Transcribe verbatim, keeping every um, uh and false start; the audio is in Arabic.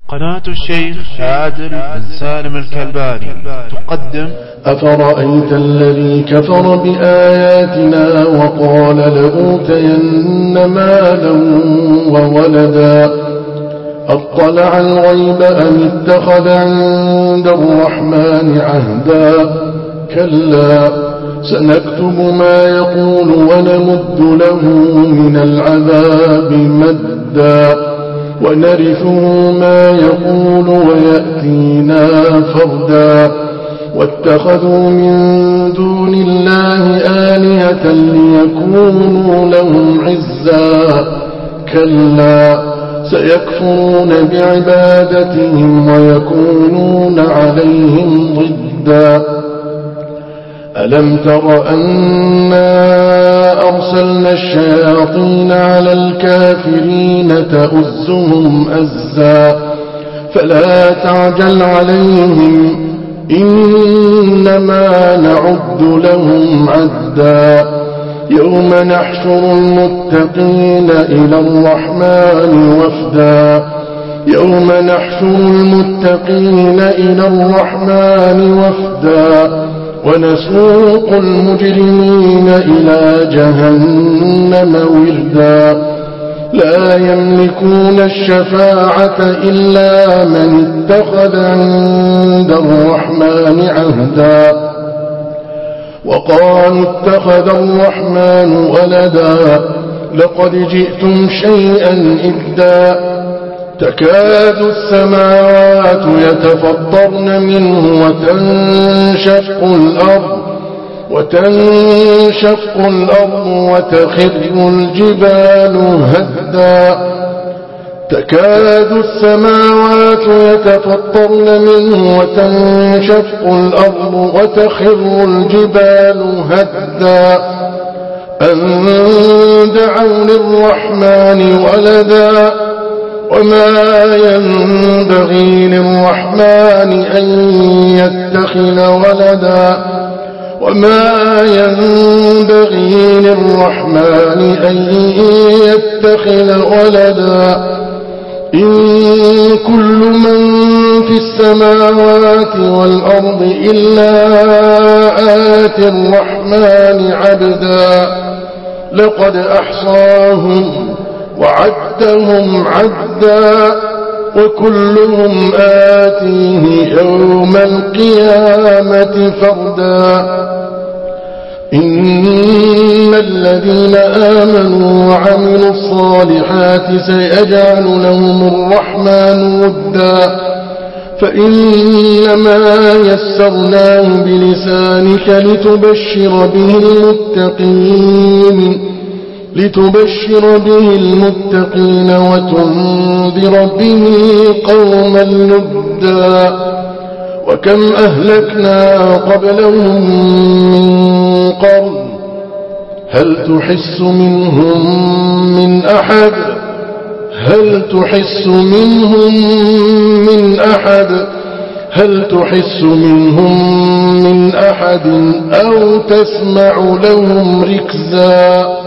قناة الشيخ عادل بن سالم الكلباني تقدم أفرأيت الذي كفر بآياتنا وقال لأوتين مالا وولدا أطلع الغيب أم اتخذ عند الرحمن عهدا كلا سنكتب ما يقول ونمد له من العذاب مدا ونرثه ما يقول ويأتينا فردا واتخذوا من دون الله آلهة ليكونوا لهم عزا كلا سيكفرون بعبادتهم ويكونون عليهم ضدا ألم تر أنا أرسلنا الشياطين على الكافرين تؤزهم أزا فلا تعجل عليهم إنما نعد لهم عدا يوم نحشر المتقين إلى الرحمن وفدا يوم نحشر المتقين إلى الرحمن وفدا ونسوق المجرمين إلى جهنم وردا لا يملكون الشفاعة إلا من اتخذ عند الرحمن عهدا وقالوا اتخذ الرحمن ولدا لقد جئتم شيئا إدا تكاد السماوات يتفطرن منه وتنشق الأرض وتنشق الأرض وتخر الجبال هدا تكاد السماوات يتفطرن منه وتنشق الأرض وتخر الجبال هدا أن دعوا للرحمن ولدا وما ينبغي للرحمن أن يتخذ ولدا وما ينبغي للرحمن أن يتخذ ولدا إن كل من في السماوات والأرض إلا آتي الرحمن عبدا لقد أحصاهم وعدهم عدا وكلهم آتيه يوم القيامة فردا إن الذين آمنوا وعملوا الصالحات سيجعل لهم الرحمن ودا فإنما يسرناه بلسانك لتبشر به المتقين لتبشر به المتقين وتنذر به قوما لدا وكم أهلكنا قبلهم من قرن هل تحس منهم من أحد هل تحس منهم من أحد هل تحس منهم من أحد أو تسمع لهم ركزا